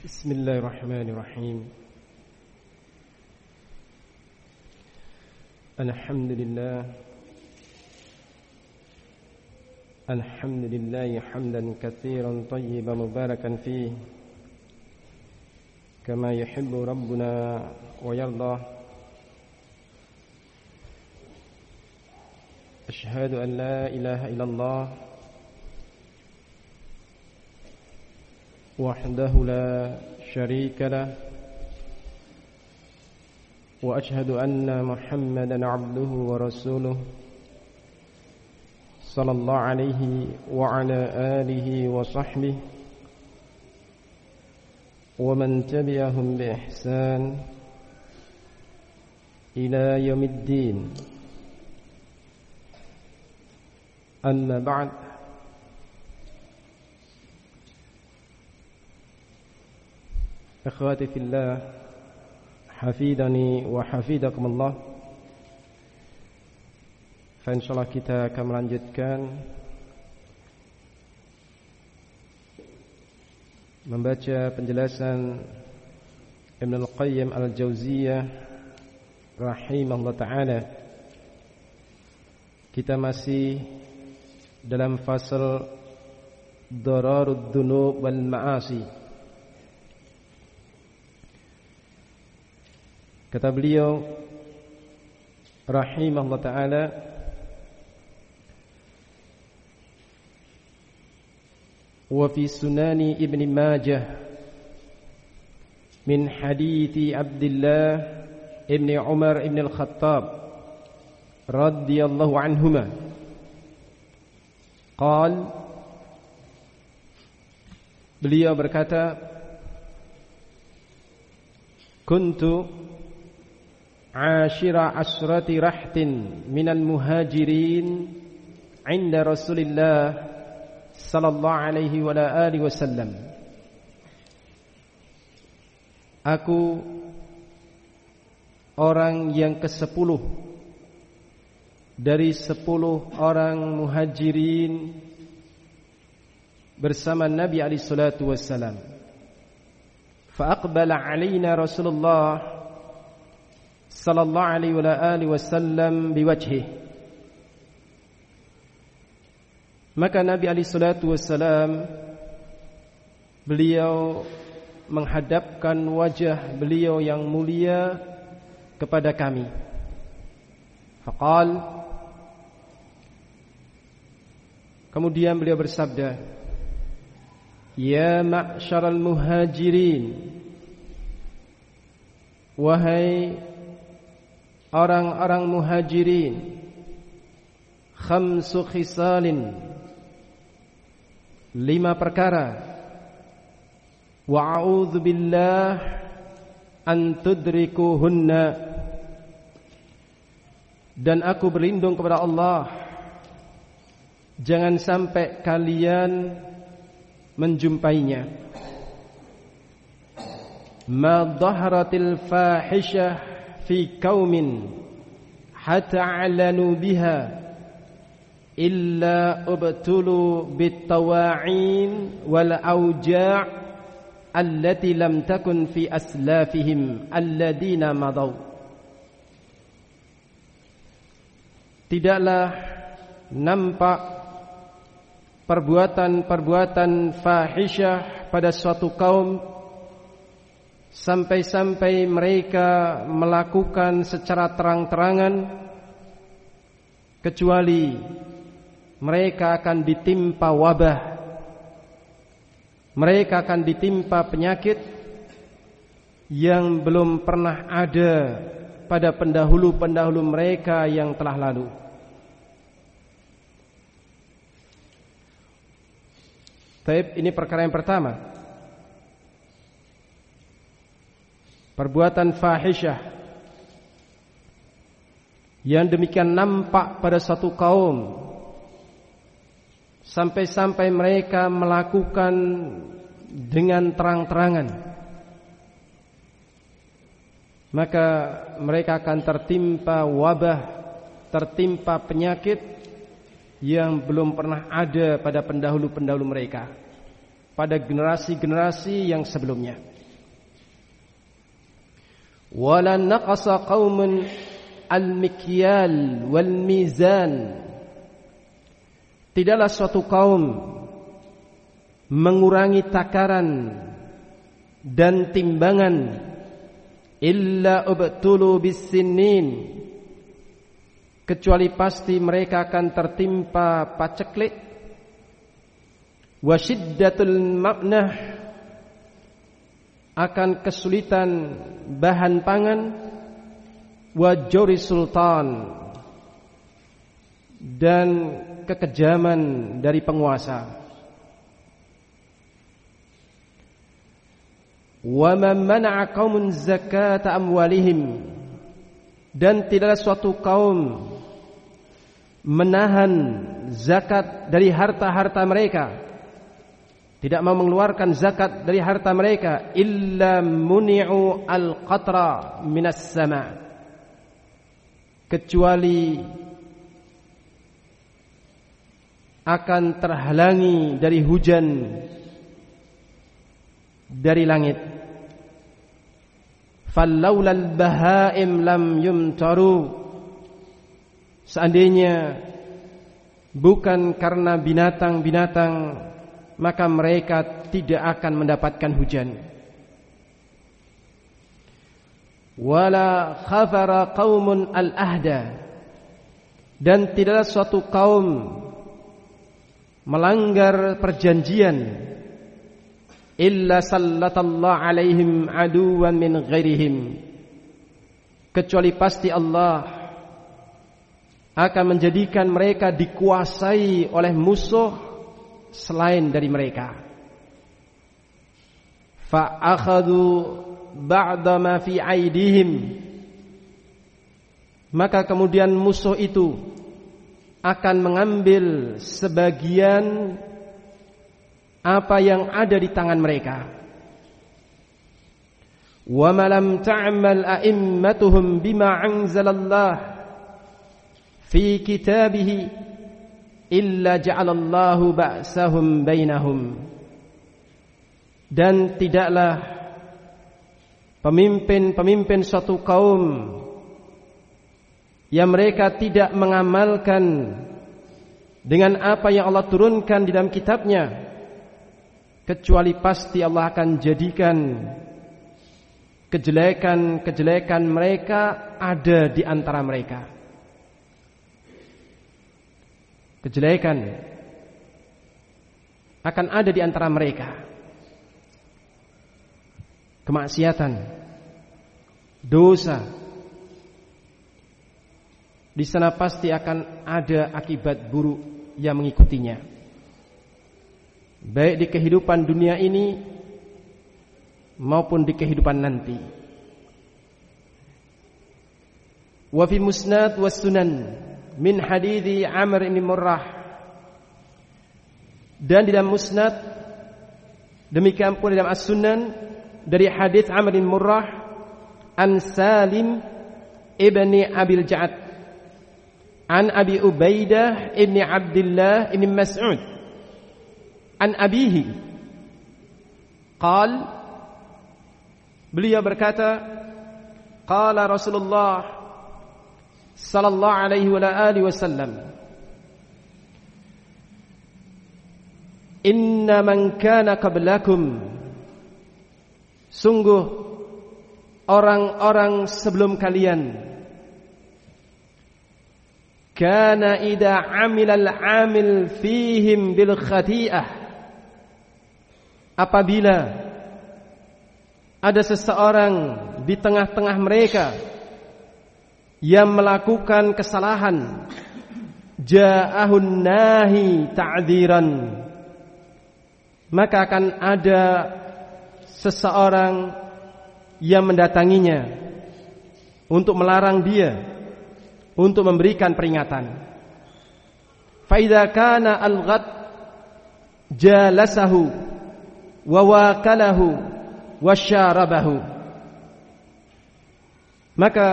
بسم الله الرحمن الرحيم الحمد لله حمدا كثيرا طيبا مباركا فيه كما يحب ربنا ويرضى. أشهد أن لا إله إلا الله وحده لا شريك له وأشهد أن محمدا عبده ورسوله صلى الله عليه وعلى آله وصحبه ومن تبعهم بإحسان إلى يوم الدين. أما بعد، ikhwati fillah, hafidhani wa hafidhakumullah. Insyaallah kita akan melanjutkan membaca penjelasan Ibn Al-Qayyim Al-Jauziyah rahimahullah ta'ala. Kita masih dalam fasal Dararud Dunub wal Ma'asi. Kata beliau rahimahullah ta'ala, wa fi sunani Ibn Majah min hadithi Abdullah ibn Umar ibn al-Khattab radhiyallahu anhuma qal, beliau berkata, kuntu ashira asrati rahtin minal muhajirin inda Rasulillah sallallahu alaihi wa alihi wasallam. Aku orang yang ke-10 dari 10 orang muhajirin bersama Nabi alaihi salatu wassalam. Fa aqbala alaina Rasulullah sallallahu alaihi wa alihi wasallam biwajhihi. Maka Nabi alaihi salatu wassalam, beliau menghadapkan wajah beliau yang mulia kepada kami. Faqal, kemudian beliau bersabda, ya ma'syaral muhajirin, wahai orang-orang muhajirin, khamsu khisalin, 5 perkara, wa a'udzu billah an tudrikuhunna, dan aku berlindung kepada Allah jangan sampai kalian menjumpainya. Ma dhaharatil fahishah fi qaumin hatta a'lanu biha illa ubtulu bitawa'in wal auja' allati lam takun fi aslafihim alladina madaw. Tidaklah nampak perbuatan-perbuatan fahisyah pada suatu kaum sampai-sampai mereka melakukan secara terang-terangan, kecuali mereka akan ditimpa wabah, mereka akan ditimpa penyakit yang belum pernah ada pada pendahulu-pendahulu mereka yang telah lalu. Taib, ini perkara yang pertama, perbuatan fahisyah yang demikian nampak pada satu kaum sampai-sampai mereka melakukan dengan terang-terangan, maka mereka akan tertimpa wabah, tertimpa penyakit yang belum pernah ada pada pendahulu-pendahulu mereka, pada generasi-generasi yang sebelumnya. wala naqasa qaumun al-mikyal wal mizan. Tidaklah suatu kaum mengurangi takaran dan timbangan illa ubtulu bis-sinin, kecuali pasti mereka akan tertimpa paceklik, wa syiddatul ma'nah, akan kesulitan bahan pangan, wa jawri sultan, dan kekejaman dari penguasa. Wa man mana'a qaumun zakata amwalihim, dan tidaklah suatu kaum menahan zakat dari harta-harta mereka, tidak mau mengeluarkan zakat dari harta mereka, illa muni'u al-qatra minas sama', kecuali akan terhalangi dari hujan dari langit. Fallaulal bahaim lam yumtaru, seandainya bukan karena binatang-binatang, maka mereka tidak akan mendapatkan hujan. Wala khafara qaumun al-ahda, dan tidaklah suatu kaum melanggar perjanjian, illa sallatallahu alaihim aduwan min ghairihim, kecuali pasti Allah akan menjadikan mereka dikuasai oleh musuh selain dari mereka. Fa akhadhu ba'da ma fi aidihim, maka kemudian musuh itu akan mengambil sebagian apa yang ada di tangan mereka. Wa ma lam ta'mal a'immatuhum bima anzalallah fi kitabihi illa ja'alallahu ba'sahum bainahum, dan tidaklah pemimpin-pemimpin suatu kaum yang mereka tidak mengamalkan dengan apa yang Allah turunkan di dalam kitabnya, kecuali pasti Allah akan jadikan kejelekan-kejelekan mereka ada di antara mereka. Kejelekan akan ada di antara mereka. Kemaksiatan, dosa, di sana pasti akan ada akibat buruk yang mengikutinya, baik di kehidupan dunia ini maupun di kehidupan nanti. Wa fi musnad was sunan min hadithi Amr bin Murrah, dan di dalam musnad, demikian pula di dalam as-sunan dari hadits Amr bin Murrah an Salim ibni Abil Ja'ad an Abi Ubaidah ibni Abdullah ibni Mas'ud an abihi qal, beliau berkata, qala Rasulullah sallallahu alaihi wa alihi wasallam, inna man kana qablakum, sungguh orang-orang sebelum kalian, kana idza amilal amil fihim bil khati'ah, apabila ada seseorang di tengah-tengah mereka yang melakukan kesalahan, ja'ahun nahi ta'dziran, maka akan ada seseorang yang mendatanginya untuk melarang dia, untuk memberikan peringatan. Fa idza kana al-ghad jalasahu wa wakalahu wa syarabahu, maka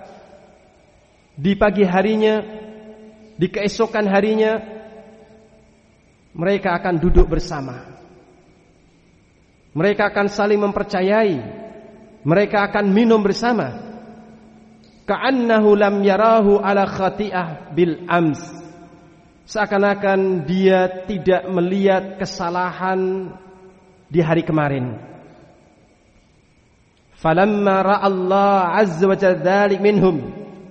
di pagi harinya, di keesokan harinya, mereka akan duduk bersama. Mereka akan saling mempercayai mereka akan minum bersama. Ka'annahu lam yarahu ala khati'ah bil ams, seakan-akan dia tidak melihat kesalahan di hari kemarin. Falamma ra'a Allah azza wa jalla dzalik minhum,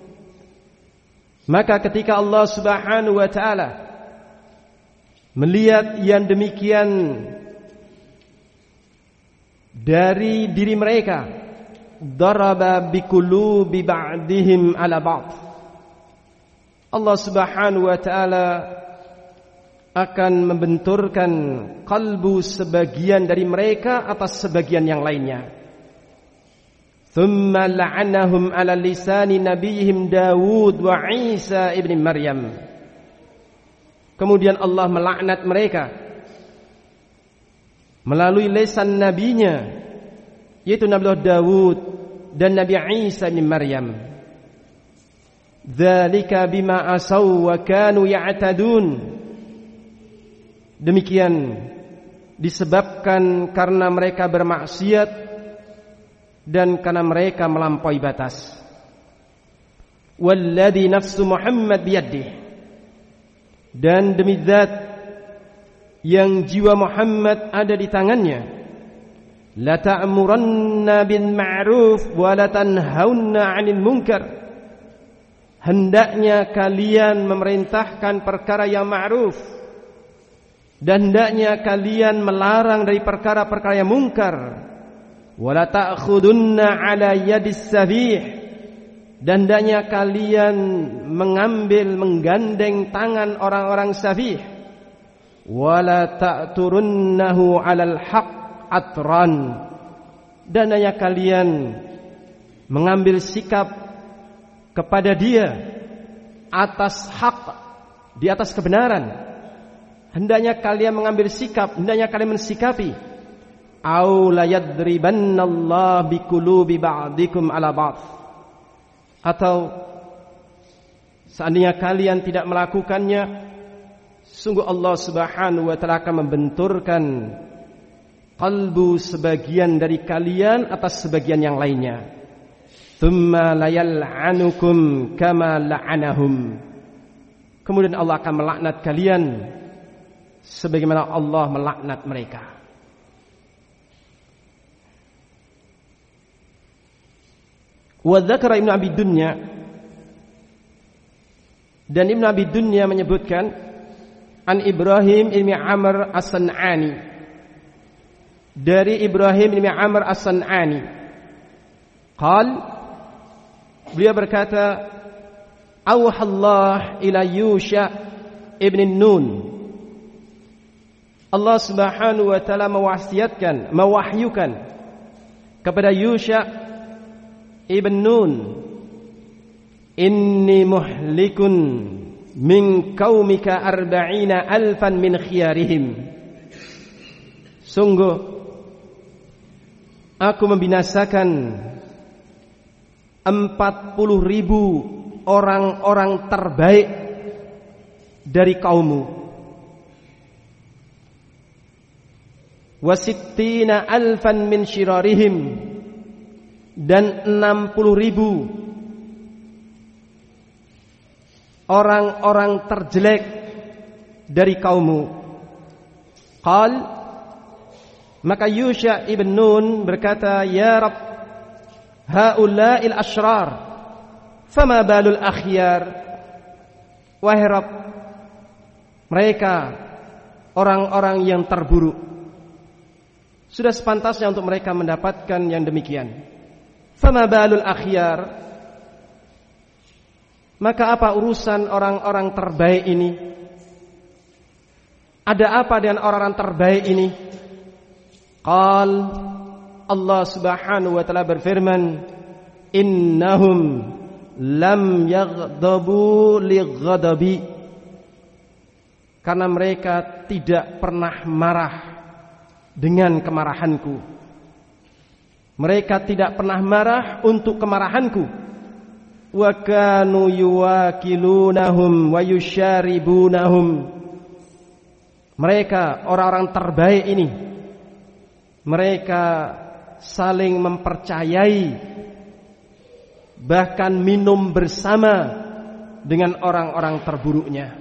maka ketika Allah Subhanahu wa taala melihat yang demikian dari diri mereka, daraba biqulubi ba'dihim ala ba'd, Allah Subhanahu wa taala akan membenturkan kalbu sebagian dari mereka atas sebagian yang lainnya. Thumma la'anahum ala lisani nabiyihim Dawud wa Isa ibn Maryam. Kemudian Allah melaknat mereka melalui lisan nabinya, yaitu Nabi Dawud dan Nabi Isa bin Maryam. Dzalika bima asaw wa kanu ya'tadun. Demikian disebabkan karena mereka bermaksiat dan karena mereka melampaui batas. Walladzi nafsu Muhammad biyadihi, dan demi zat yang jiwa Muhammad ada di tangannya, la ta'muranna bil ma'ruf wa la tanhauna 'anil munkar, hendaknya kalian memerintahkan perkara yang ma'ruf dan hendaknya kalian melarang dari perkara-perkara yang mungkar. Wa la ta'khudunna 'ala yadis safih, dan hendaknya kalian menggandeng tangan orang-orang safih. Wala ta'turunnahu 'alal haqq atran, dan hanya kalian mengambil sikap kepada dia atas hak, di atas kebenaran. Hendaknya kalian mengambil sikap, hendaknya kalian mensikapi. Au la yadribannallahu biqulubi ba'dikum 'ala ba'd, atau seandainya kalian tidak melakukannya, sungguh Allah Subhanahu wa taala akan membenturkan kalbu sebagian dari kalian atas sebagian yang lainnya. Tsumma layal'anukum kama la'anahum, kemudian Allah akan melaknat kalian sebagaimana Allah melaknat mereka. Wa dzakara Ibnu Abi Dunya, dan Ibnu Abi Dunya menyebutkan an Ibrahim ibn Amr as-San'ani, dari Ibrahim ibn Amr as-San'ani, beliau berkata, awhallah ila Yusha ibn Nun, Allah Subhanahu wa taala mewahyukan kepada Yusha ibn Nun, inni muhlikun min qaumika 40,000 min khiyarihim, sungguh aku membinasakan 40,000 orang-orang terbaik dari kaummu, wa 60,000 min syirarihim, dan 60,000 orang-orang terjelek dari kaummu. Maka Yusha ibn Nun berkata, ya Rabb, haula'il ashrar fama balul akhyar, wahai Rabb, mereka orang-orang yang terburuk, sudah sepantasnya untuk mereka mendapatkan yang demikian. Fama balul akhyar, maka apa urusan orang-orang terbaik ini? Ada apa dengan orang-orang terbaik ini? Allah Subhanahu wa taala berfirman, innahum lam yaghdabu lighadabi, karena mereka tidak pernah marah dengan kemarahanku. Mereka tidak pernah marah untuk kemarahanku. Wa kanu yuwakilunahum wa yusyaribunahum, mereka orang-orang terbaik ini, mereka saling mempercayai, bahkan minum bersama dengan orang-orang terburuknya.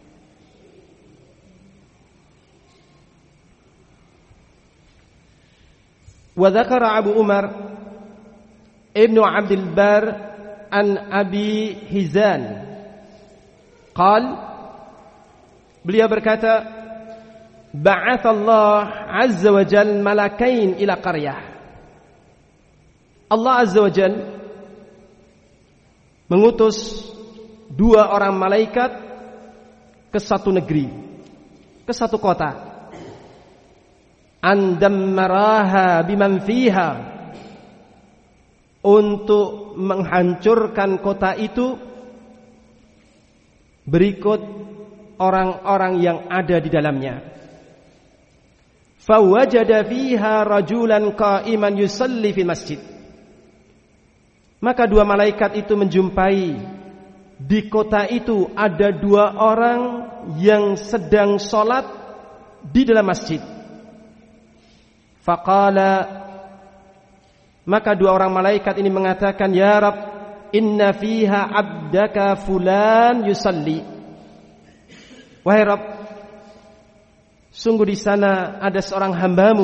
Wa dzakara Abu Umar Ibnu Abdul Bar an Abi Hizan beliau berkata, ba'athallah azza wa jal malakain ila qaryah. Allah azza wa jal mengutus 2 orang malaikat ke satu negeri, ke satu kota. Andammaraha biman fiha, untuk menghancurkan kota itu berikut orang-orang yang ada di dalamnya. Fawajada fiha rajulan qa'iman yusalli fil masjid. Maka 2 malaikat itu menjumpai di kota itu ada 2 orang yang sedang sholat di dalam masjid. Faqala, maka 2 orang malaikat ini mengatakan, ya Rabb, inna fiha abdaka fulan yusalli. Wahai Rabb, sungguh di sana ada seorang hambamu,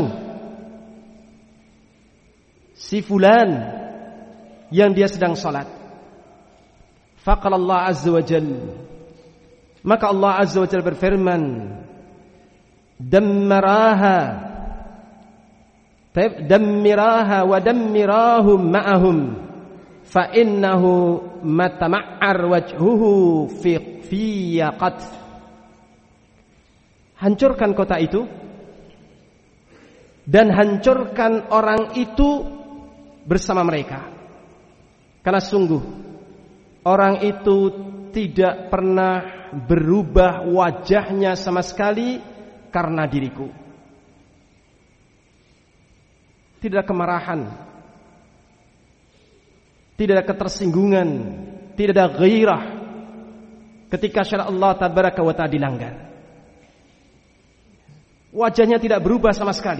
si fulan, yang dia sedang salat. Faqala Allah azza wa jalla, maka Allah azza wa jalla berfirman, dammiraha wa dammirahum ma'ahum fa innahu matama'ar wajhuhu fi yaqat. Hancurkan kota itu dan hancurkan orang itu bersama mereka, karena sungguh orang itu tidak pernah berubah wajahnya sama sekali karena diriku. Tidak ada kemarahan, tidak ada ketersinggungan, tidak ada ghairah ketika syariat Allah tabaraka wa ta'ala dilanggar. Wajahnya tidak berubah sama sekali.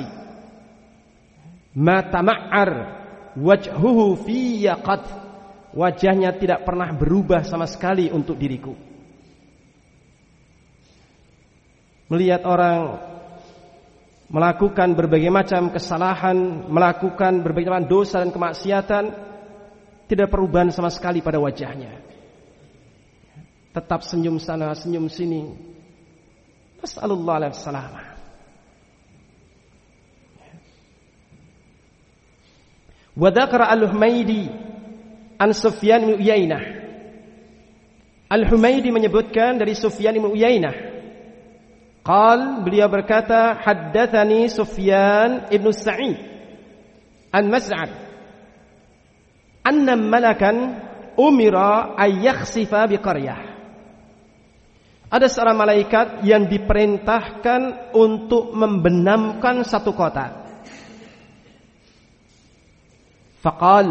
Ma tama'ar wajhuhu fi yaqat, wajahnya tidak pernah berubah sama sekali untuk diriku. Melihat orang melakukan berbagai macam kesalahan, melakukan berbagai macam dosa dan kemaksiatan, tidak perubahan sama sekali pada wajahnya. Tetap senyum sana, senyum sini. Nas'alullah alaihi salamah. Wa dzakara Al-Humaydi an Sufyan bin Uyainah. Al-Humaydi menyebutkan dari Sufyan bin Uyainah, beliau berkata, haddatsani Sufyan ibn Sa'id an Mas'ad anna malakan umira ay yakhsifa biqaryah. Ada seorang malaikat yang diperintahkan untuk membenamkan satu kota. Faqal,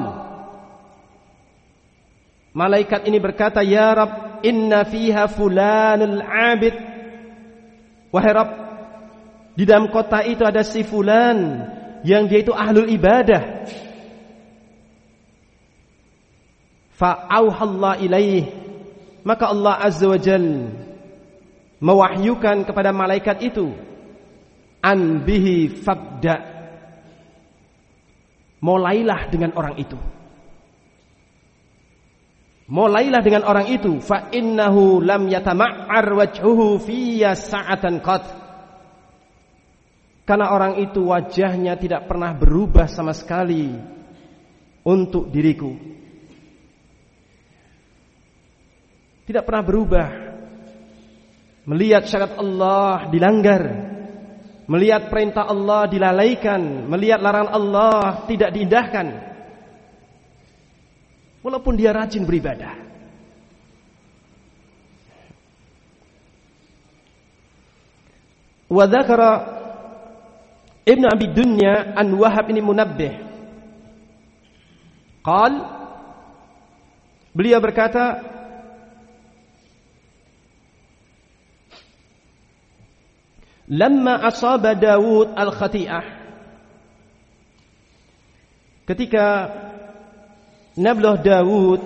malaikat ini berkata, ya Rabb, inna fiha fulanul abid. Wahai Rabb, di dalam kota itu ada si fulan yang dia itu ahlul ibadah. Fa'auhallah ilaih, maka Allah azza wa jal mewahyukan kepada malaikat itu, an bihi fabda, mulailah dengan orang itu. Mulailah dengan orang itu, fa innahu lam yatama'ar wajhuhu fiyya sa'atan qat. Karena orang itu wajahnya tidak pernah berubah sama sekali untuk diriku. Tidak pernah berubah. Melihat syariat Allah dilanggar, melihat perintah Allah dilalaikan, melihat larangan Allah tidak diindahkan. Walaupun dia rajin beribadah. Wa dzakara Ibnu Abi Dunya an Wahab bin Munabbih. Beliau berkata, lamma asaba Daud al-khati'ah, ketika Nabiullah Daud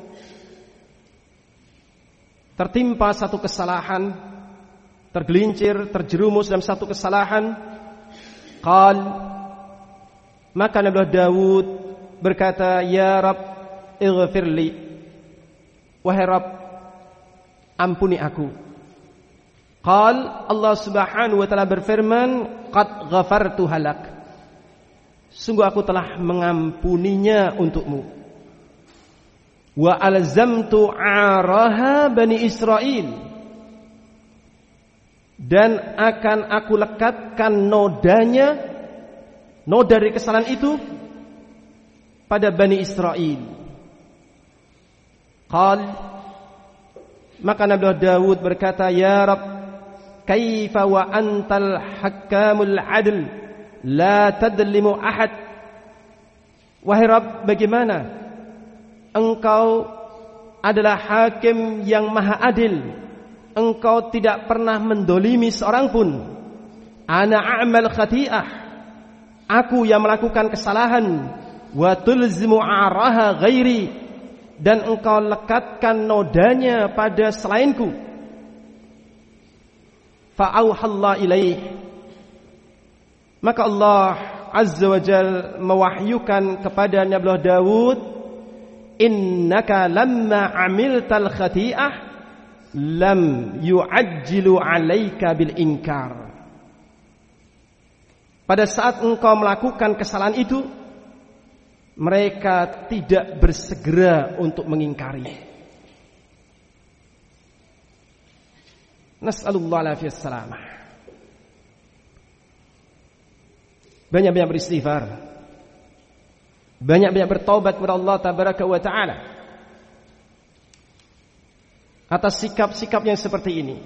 tertimpa satu kesalahan, tergelincir, terjerumus dalam satu kesalahan, maka Nabiullah Daud berkata, "Ya Rabb, ighfirli." Wahai Rabb, ampuni aku. Allah Subhanahu wa taala berfirman, "Qad ghafartu halak." Sungguh aku telah mengampuninya untukmu. Wa alzamtu 'araha Bani Israil. Dan akan aku lekatkan noda dari kesalahan itu pada Bani Israil. Maka Nabiullah Daud berkata, "Ya Rabb, kaifa wa antal hakamul adl, la tadlimu ahad." Wahai Rabb, bagaimana Engkau adalah hakim yang maha adil, Engkau tidak pernah mendolimi seorang pun. Ana a'mal khati'ah, aku yang melakukan kesalahan. Wa tulzimu 'araha ghairi, dan Engkau lekatkan nodanya pada selainku. Fa'auhallah ilaih, maka Allah Azza wa Jal mewahyukan kepada Nabiullah Daud, innaka lamma amiltal khati'ah lam yu'ajjilu 'alaika bil inkar. Pada saat engkau melakukan kesalahan itu, mereka tidak bersegera untuk mengingkari. Nas'alullah alaihi wassalamah. Banyak-banyak beristighfar, banyak-banyak bertaubat kepada Allah tabaraka wa ta'ala atas sikap-sikap yang seperti ini.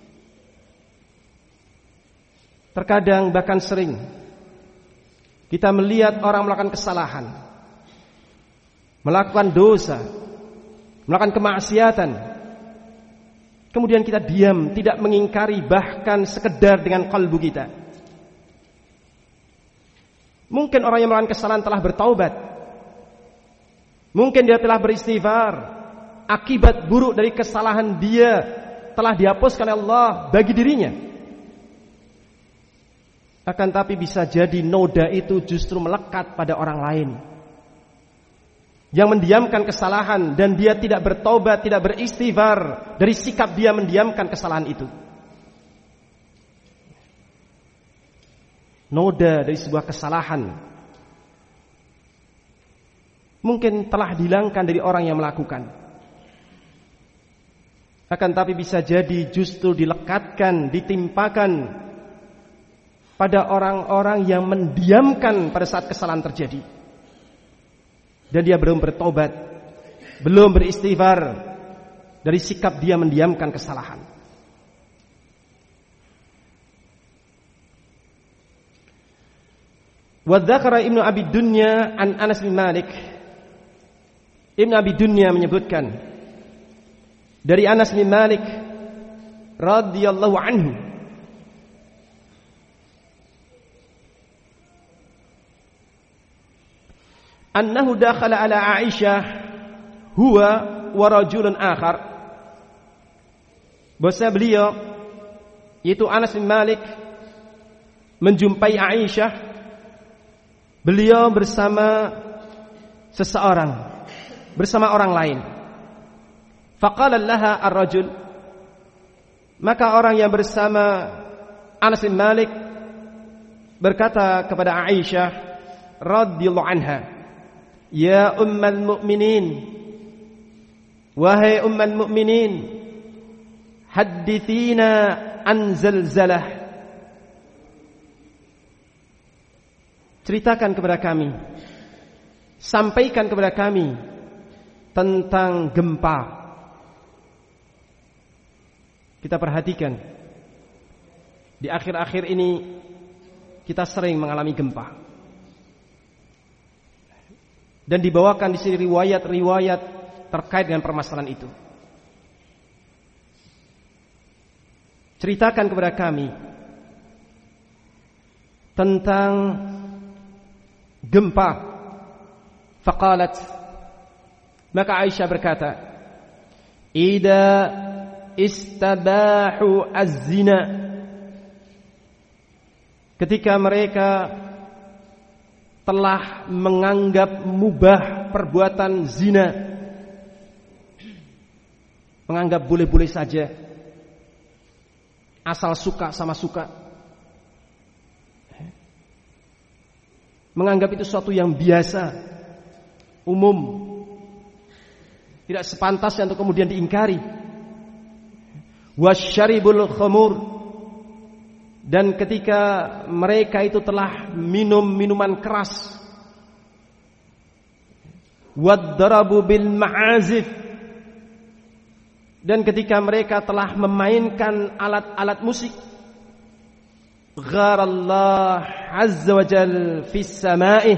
Terkadang bahkan sering kita melihat orang melakukan kesalahan, melakukan dosa, melakukan kemaksiatan, kemudian kita diam, tidak mengingkari, bahkan sekedar dengan kalbu kita. Mungkin orang yang melakukan kesalahan telah bertaubat, mungkin dia telah beristighfar, akibat buruk dari kesalahan dia telah dihapuskan oleh Allah bagi dirinya. Akan tapi bisa jadi noda itu justru melekat pada orang lain yang mendiamkan kesalahan, dan dia tidak bertaubat, tidak beristighfar dari sikap dia mendiamkan kesalahan itu. Noda dari sebuah kesalahan mungkin telah dihilangkan dari orang yang melakukan, akan tapi bisa jadi justru dilekatkan, ditimpakan pada orang-orang yang mendiamkan pada saat kesalahan terjadi, dan dia belum bertobat, belum beristighfar dari sikap dia mendiamkan kesalahan. Wa dzakara Ibnu Abi Dunya an Anas bin Malik. Ibnu Abi Dunya menyebutkan dari Anas bin Malik radhiyallahu anhu, annahu dakhala ala Aisyah huwa wa rajulun akhar. Bahwa beliau, yaitu Anas bin Malik, menjumpai Aisyah, beliau bersama seseorang, bersama orang lain. Faqala laha ar-rajul, maka orang yang bersama Anas bin Malik berkata kepada Aisyah radhiyallahu anha, "Ya ummal mu'minin, wahai ummal mu'minin, haddithina an zalzalah." Ceritakan kepada kami, sampaikan kepada kami tentang gempa. Kita perhatikan di akhir-akhir ini kita sering mengalami gempa, dan dibawakan di sini riwayat-riwayat terkait dengan permasalahan itu. Ceritakan kepada kami tentang gempa Faqalat, maka Aisyah berkata, "Idza istabahu az-zina." Ketika mereka telah menganggap mubah perbuatan zina, menganggap boleh-boleh saja, asal suka sama suka, menganggap itu sesuatu yang biasa, umum, tidak sepantasnya untuk kemudian diingkari. Wasyaribul khamur, dan ketika mereka itu telah minum minuman keras, waddarabu bil ma'azif, dan ketika mereka telah memainkan alat-alat musik, gharallah azza wa jal fis sama'ih,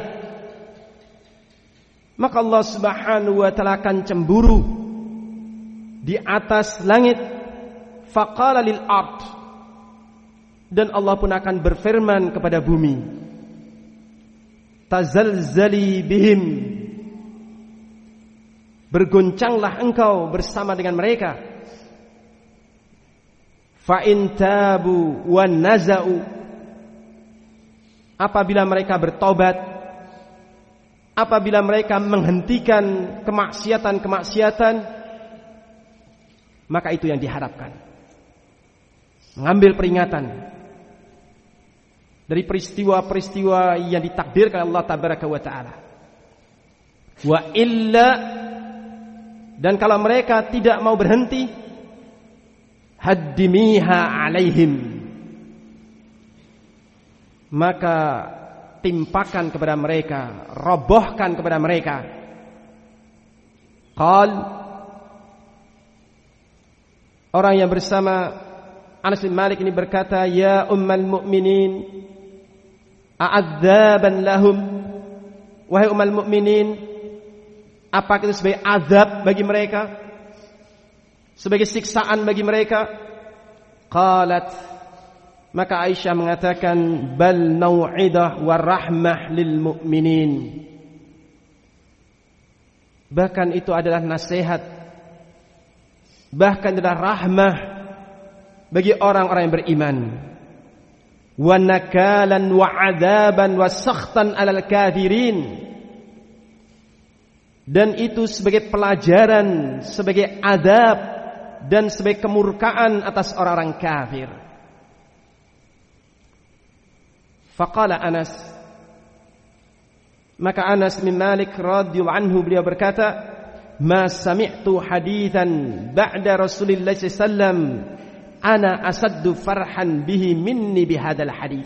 maka Allah subhanahu wa ta'ala akan cemburu di atas langit. Faqala lil ard, dan Allah pun akan berfirman kepada bumi, tazalzali bihim, bergoncanglah engkau bersama dengan mereka. Fa in tabu wa naza'u, apabila mereka bertobat, apabila mereka menghentikan kemaksiatan-kemaksiatan, maka itu yang diharapkan. Mengambil peringatan dari peristiwa-peristiwa yang ditakdirkan Allah tabaraka wa ta'ala. Wa illa, dan kalau mereka tidak mau berhenti, haddimiha alaihim, maka timpakan kepada mereka, robohkan kepada mereka. Qal, orang yang bersama Anas bin Malik ini berkata, ya ummal mu'minin, a'adzaban lahum, wahai ummal mu'minin, apakah itu sebagai azab bagi mereka, sebagai siksaan bagi mereka? Qalat, maka Aisyah mengatakan, bal mau'idah wa rahmah lil mu'minin, bahkan itu adalah nasihat, bahkan adalah rahmah bagi orang-orang yang beriman. Wa nakalan wa adaban wa sakhtan alal kafirin, dan itu sebagai pelajaran, sebagai adab, dan sebagai kemurkaan atas orang-orang kafir. Faqala Anas, maka Anas bin Malik radhiyallahu anhu beliau berkata, ma sami'tu hadithan ba'da Rasulillah sallallahu alaihi wasallam ana asaddu farhan bihi minni bihadzal hadits.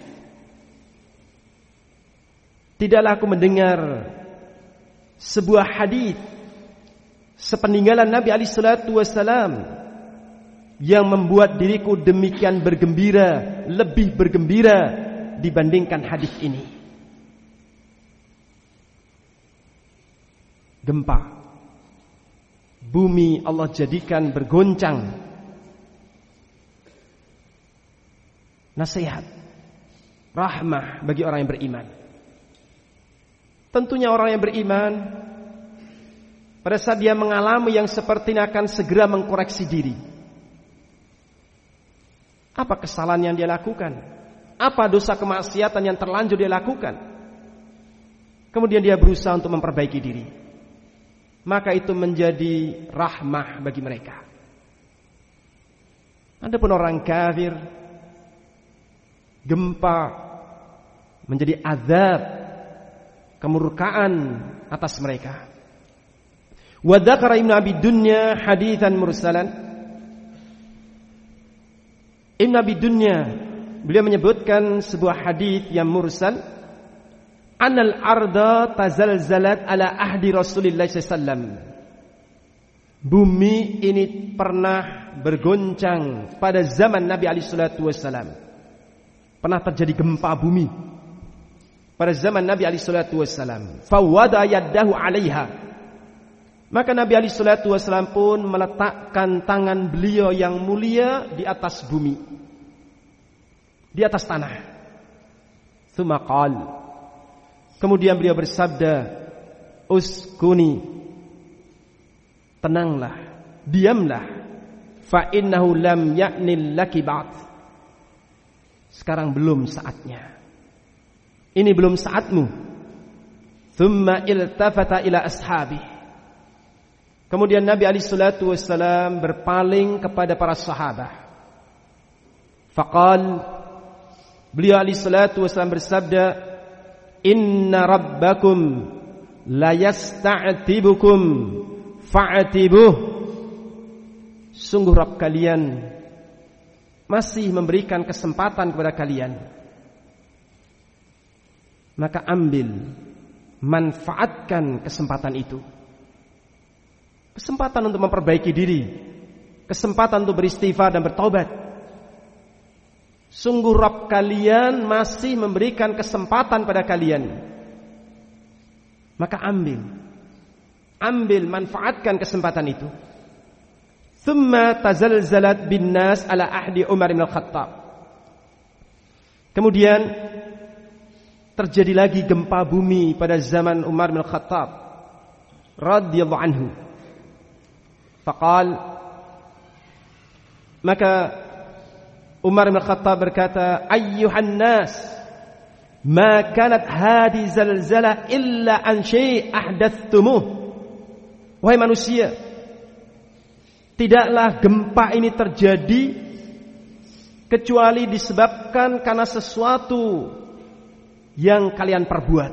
Tidaklah aku mendengar sebuah hadis sepeninggalan Nabi alaihi salatu wasallam yang membuat diriku demikian bergembira, lebih bergembira dibandingkan hadis ini. Gempa, bumi Allah jadikan bergoncang. Nasihat, rahmah bagi orang yang beriman. Tentunya orang yang beriman, pada saat dia mengalami yang seperti ini, akan segera mengkoreksi diri. Apa kesalahan yang dia lakukan? Apa dosa kemaksiatan yang terlanjur dia lakukan? Kemudian dia berusaha untuk memperbaiki diri. Maka itu menjadi rahmah bagi mereka. Adapun orang kafir, gempa menjadi azab, kemurkaan atas mereka. Wa dzakara Ibnu Abi Dunya haditsan mursalan. Ibnu Abi Dunya beliau menyebutkan sebuah hadis yang mursal, anal arda tazalzalat ala ahdi Rasulillah sallallahu alaihi wasallam. Bumi ini pernah bergoncang pada zaman Nabi alaihi salatu wasallam. Pernah terjadi gempa bumi pada zaman Nabi alaihi salatu wasallam. Fawada yadahu 'alaiha, maka Nabi alaihi salatu wasallam pun meletakkan tangan beliau yang mulia di atas bumi, di atas tanah. Tsumma qala, kemudian beliau bersabda, uskuni, tenanglah, diamlah, fa innahu lam ya'nil laki ba'd. Sekarang belum saatnya, ini belum saatmu. Thumma iltafata ila ashabi. Kemudian Nabi alaihi salatu wassalam berpaling kepada para sahabat. Faqal, beliau alaihi salatu wassalam bersabda, inna rabbakum la yasta'tibukum fa'atibuh. Sungguh Rabb kalian masih memberikan kesempatan kepada kalian, maka ambil, manfaatkan kesempatan itu. Kesempatan untuk memperbaiki diri, kesempatan untuk beristighfar dan bertaubat. Sungguh Rabb kalian masih memberikan kesempatan pada kalian, maka ambil, manfaatkan kesempatan itu. Thumma tazalzalat bin nas ala ahdi Umar bin Al-Khattab. Kemudian terjadi lagi gempa bumi pada zaman Umar bin Al-Khattab radhiyallahu anhu. Faqal, maka Umar bin Al-Khattab berkata, ayyuhan nas, ma kanat hadi zalzala illa an syai' ahdatsumuh. Wahai manusia, tidaklah gempa ini terjadi kecuali disebabkan karena sesuatu yang kalian perbuat.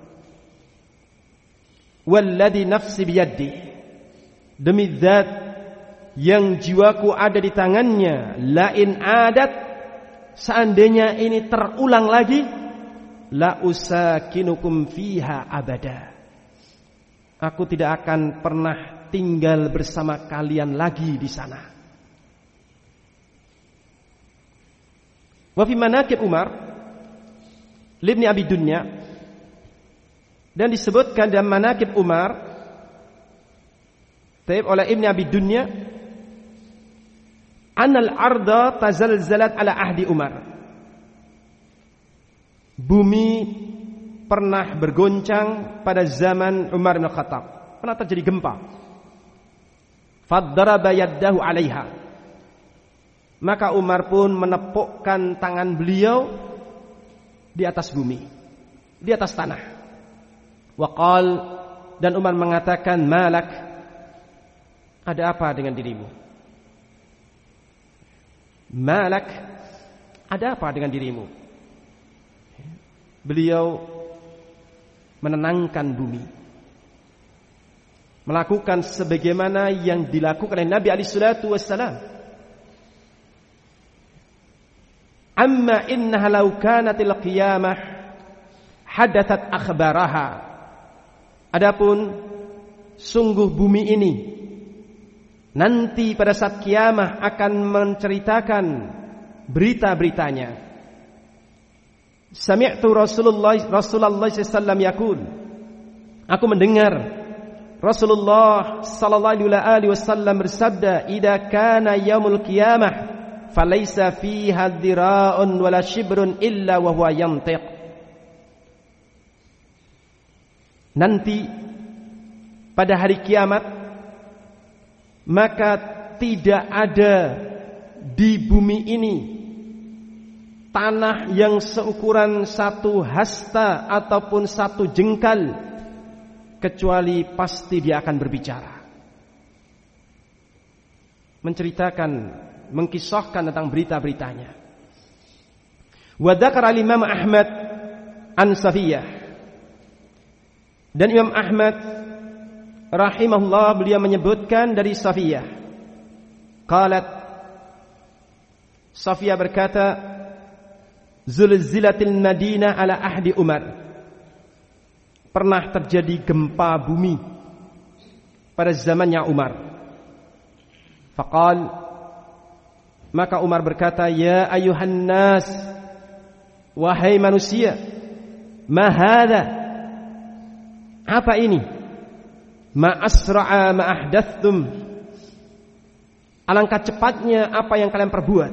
Walladzi nafsi biyadi, demi zat yang jiwaku ada di tangannya, lain adat, seandainya ini terulang lagi, la usakinukum fiha abada, aku tidak akan pernah tinggal bersama kalian lagi di sana. Wa fi manaqib Umar libni Abi Dunya, dan disebutkan dalam manaqib Umar oleh Ibni Abi Dunya, anal arda tazalzalat ala ahdi Umar. Bumi pernah bergoncang pada zaman Umar bin Khattab, pernah terjadi gempa. Faddaraba yaddahu 'alaiha, maka Umar pun menepukkan tangan beliau di atas bumi, di atas tanah. Waqal, dan Umar mengatakan, malak, ada apa dengan dirimu? Malak, ada apa dengan dirimu? Beliau menenangkan bumi, melakukan sebagaimana yang dilakukan oleh Nabi alaihi salatu wassalam. Amma innaha law kanatil qiyamah hadathat akhbaraha. Adapun sungguh bumi ini nanti pada saat kiamah akan menceritakan berita-beritanya. Sami'tu Rasulullah sallallahu alaihi wasallam yaqul, aku mendengar Rasulullah sallallahu alaihi wasallam bersabda, "Idza kana yaumul qiyamah falaysa fiha dhira'un wala shibrun illa wa huwa yantiq." Nanti pada hari kiamat, maka tidak ada di bumi ini tanah yang seukuran satu hasta ataupun satu jengkal, kecuali pasti dia akan berbicara, menceritakan, mengkisahkan tentang berita-beritanya. Wa dzakara al-Imam Ahmad an Safiyah, dan Imam Ahmad rahimahullah beliau menyebutkan dari Safiyah. Qalat, Safiyah berkata, zulzilatil Madinah ala ahdi Umar. Pernah terjadi gempa bumi pada zamannya Umar. Faqal, maka Umar berkata, ya ayuhan nas, wahai manusia, ma hadha, apa ini? Ma asra'a ma ahdathtum, alangkah cepatnya apa yang kalian perbuat,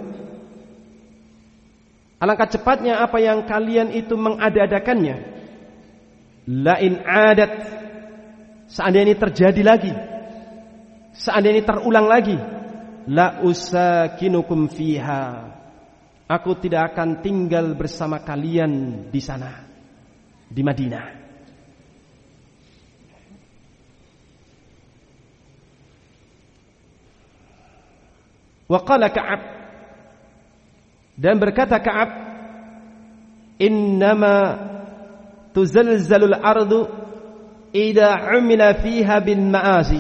alangkah cepatnya apa yang kalian itu mengada-adakannya. Lain adat, seandainya ini terjadi lagi, seandainya ini terulang lagi, la usakinukum fiha, aku tidak akan tinggal bersama kalian di sana, di Madinah. Wa qala Ka'ab, dan berkata Ka'ab, innama tuzalzalul ardu idza umila fiha bin ma'asi,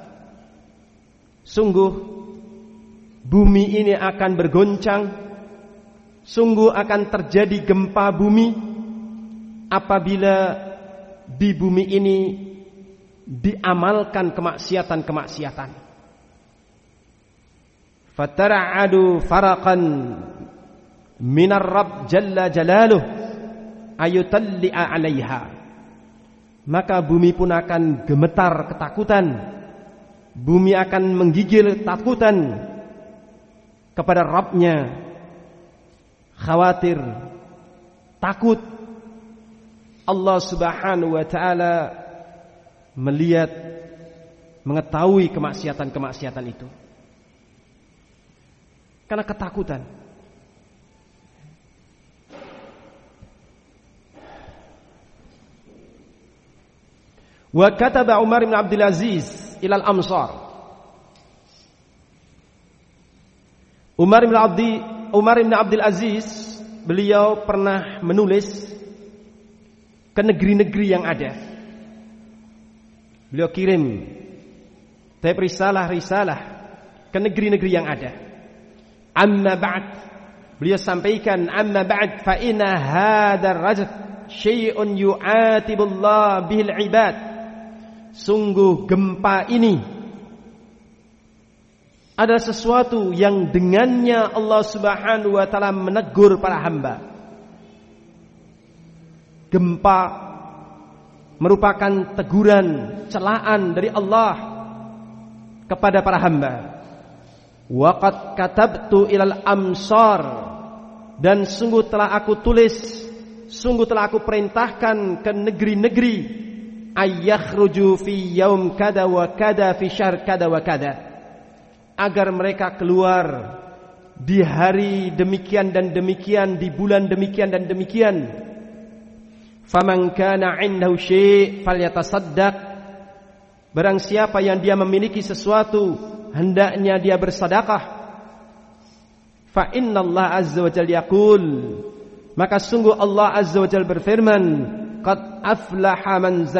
sungguh bumi ini akan bergoncang, sungguh akan terjadi gempa bumi apabila di bumi ini diamalkan kemaksiatan-kemaksiatan. Fatara'adu faraqan minar Rabb jalla jalaluh ayutalli'a 'alaiha, maka bumi pun akan gemetar ketakutan, bumi akan menggigil ketakutan kepada Rabb-nya, khawatir, takut Allah Subhanahu wa taala melihat, mengetahui kemaksiatan-kemaksiatan itu. Karena ketakutan. Wa kataba Umar bin Abdul Aziz ila al-amsar. Umar bin Abdul Aziz, beliau pernah menulis ke negeri-negeri yang ada. Beliau kirim risalah ke negeri-negeri yang ada. Amma ba'd, beliau sampaikan, amma ba'd fa inna hadzal rajul syai'un yu'atibullah bihil ibad, sungguh gempa ini adalah sesuatu yang dengannya Allah Subhanahu wa taala menegur para hamba. Gempa merupakan teguran, celaan dari Allah kepada para hamba. Waqad katabtu ilal amsar, dan sungguh telah aku tulis, sungguh telah aku perintahkan ke negeri-negeri, ayyakhruju fi yaum kada wa kada fi syahr kada wa kada, agar mereka keluar di hari demikian dan demikian, di bulan demikian dan demikian. Faman kana 'indahu syai' falyatasaddaq, barang siapa yang dia memiliki sesuatu, hendaknya dia bersedekah. Fa innallaha azza wa jalla yaqul, maka sungguh Allah azza wa jalla berfirman, qad aflaha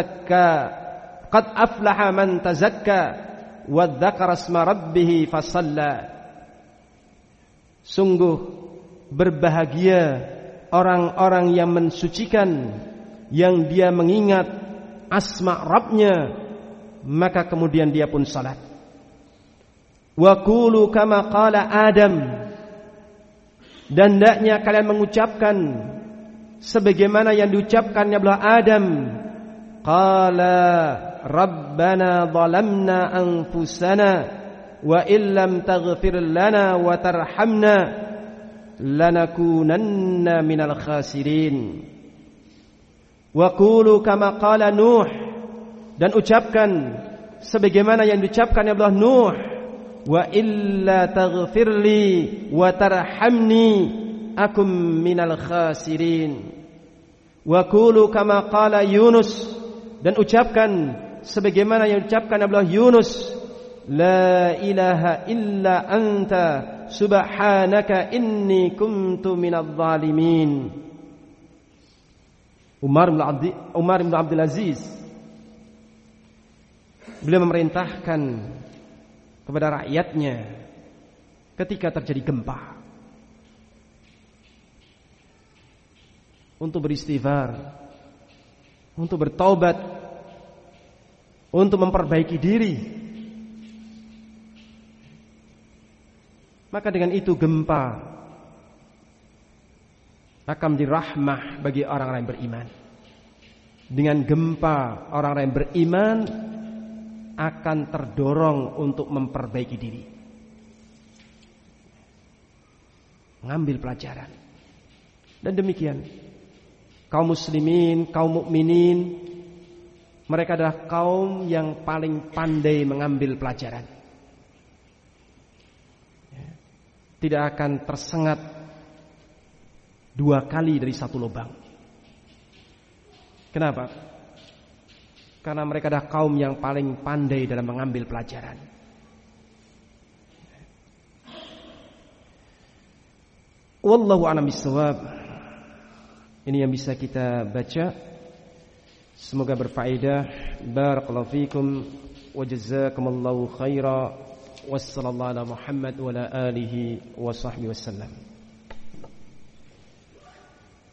man tazakka wa dzakara isma rabbih fasalla, sungguh berbahagia orang-orang yang mensucikan, yang dia mengingat asma Rabbnya, maka kemudian dia pun salat. Wa qulu kama qala Adam, dan hendaknya kalian mengucapkan sebagaimana yang diucapkannya belah Adam. Qala rabbana zalamna anfusana wa illam taghfir lana wa tarhamna lanakunanna minal khasirin. Wa qulu kama qala Nuh, dan ucapkan sebagaimana yang diucapkannya belah Nuh. Wa illa taghfirli wa tarhamni akum minal khasirin. Wa qulu kama qala Yunus, dan ucapkan sebagaimana yang diucapkan adalah Yunus, la ilaha illa anta subhanaka inni kuntu minadh dhalimin. Umar bin Abdul Aziz, beliau memerintahkan kepada rakyatnya ketika terjadi gempa untuk beristighfar, untuk bertaubat, untuk memperbaiki diri. Maka dengan itu gempa akan menjadi rahmah bagi orang-orang yang beriman. Dengan gempa, orang-orang yang beriman akan terdorong untuk memperbaiki diri, mengambil pelajaran. Dan demikian kaum muslimin, kaum mukminin Mereka adalah kaum yang paling pandai mengambil pelajaran. Tidak akan tersengat dua kali dari satu lubang. Kenapa? Karena mereka adalah kaum yang paling pandai dalam mengambil pelajaran. Wallahu a'lam bishawab. Ini yang bisa kita baca. Semoga berfaedah. Barakallahu fikum wa jazakumullahu khaira. Wassallallahu ala Muhammad wa ala alihi wa sahbihi wasallam.